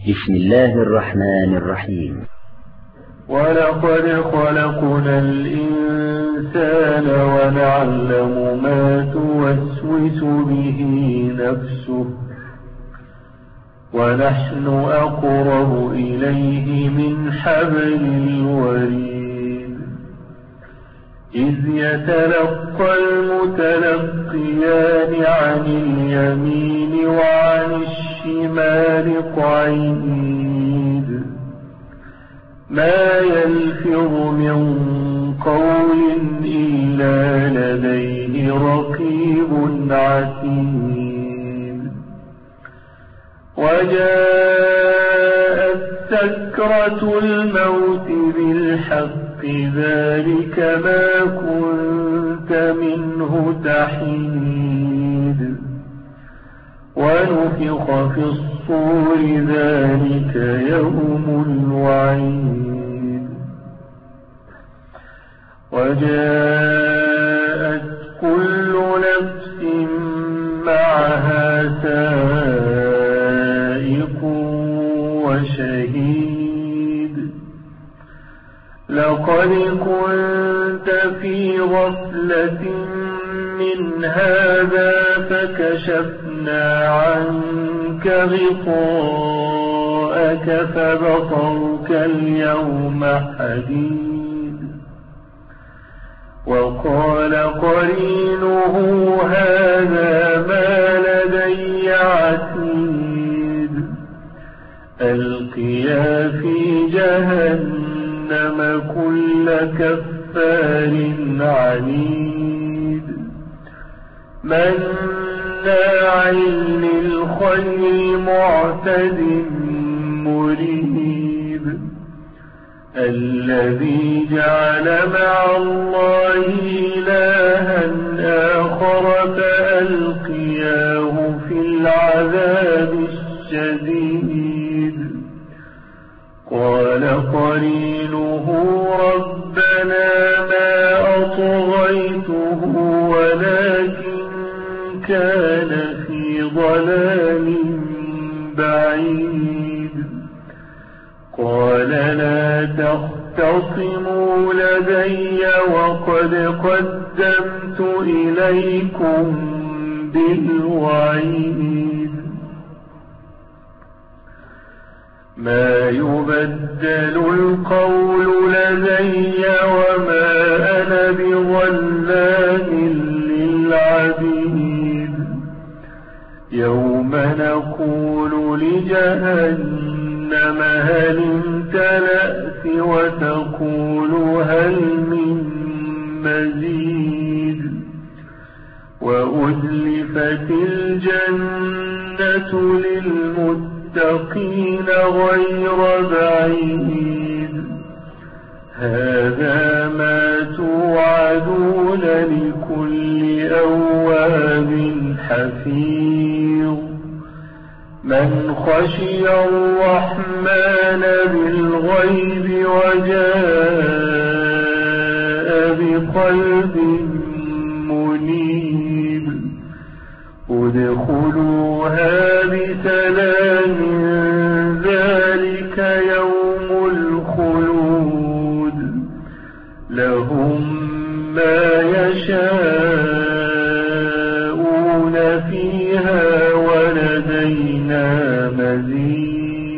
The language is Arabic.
بسم الله الرحمن الرحيم. ولقد خلقنا الإنسان ونعلم ما توسوس به نفسه ونحن أقرب إليه من حبل الوريد إذ يتلقى المتلقيان عن اليمين وعن الشمال قعيد ما يلفظ من قول إلا لديه رقيب عتيد وجاءت سكرة الموت بالحق ذلك ما كنت منه تحيد ونفخ في الصور ذلك يوم الوعيد وجاءت كل نفس معها سائق وشهيد لقد كنت في غفلة من هذا فكشفنا عنك غطاءك فبصرك اليوم حديد وقال قرينه هذا ما لدي عتيد ألقيا في جهنم كل كفار عنيد مناع للخير معتد مريب الذي جعل مع الله إلها آخر فألقياه في العذاب الشديد قال قرينه ربنا ما أطغيته ولكن كان في ضلال بعيد قال لا تختصموا لدي وقد قدمت إليكم بالوعيد ما يبدل القول لدي وما أنا بظلام للعبيد يوم نقول لجهنم هل امتلأت وتقول هل من مزيد وأزلفت الجنة للمتقين غير بعيد هذا ما توعدون لكل أواب حفيظ من خشي الرحمن بالغيب وجاء بقلب منيب ادخلوها بسلام ذلك يوم الخلود لهم ما يشاءون فيها ولدينا مزيد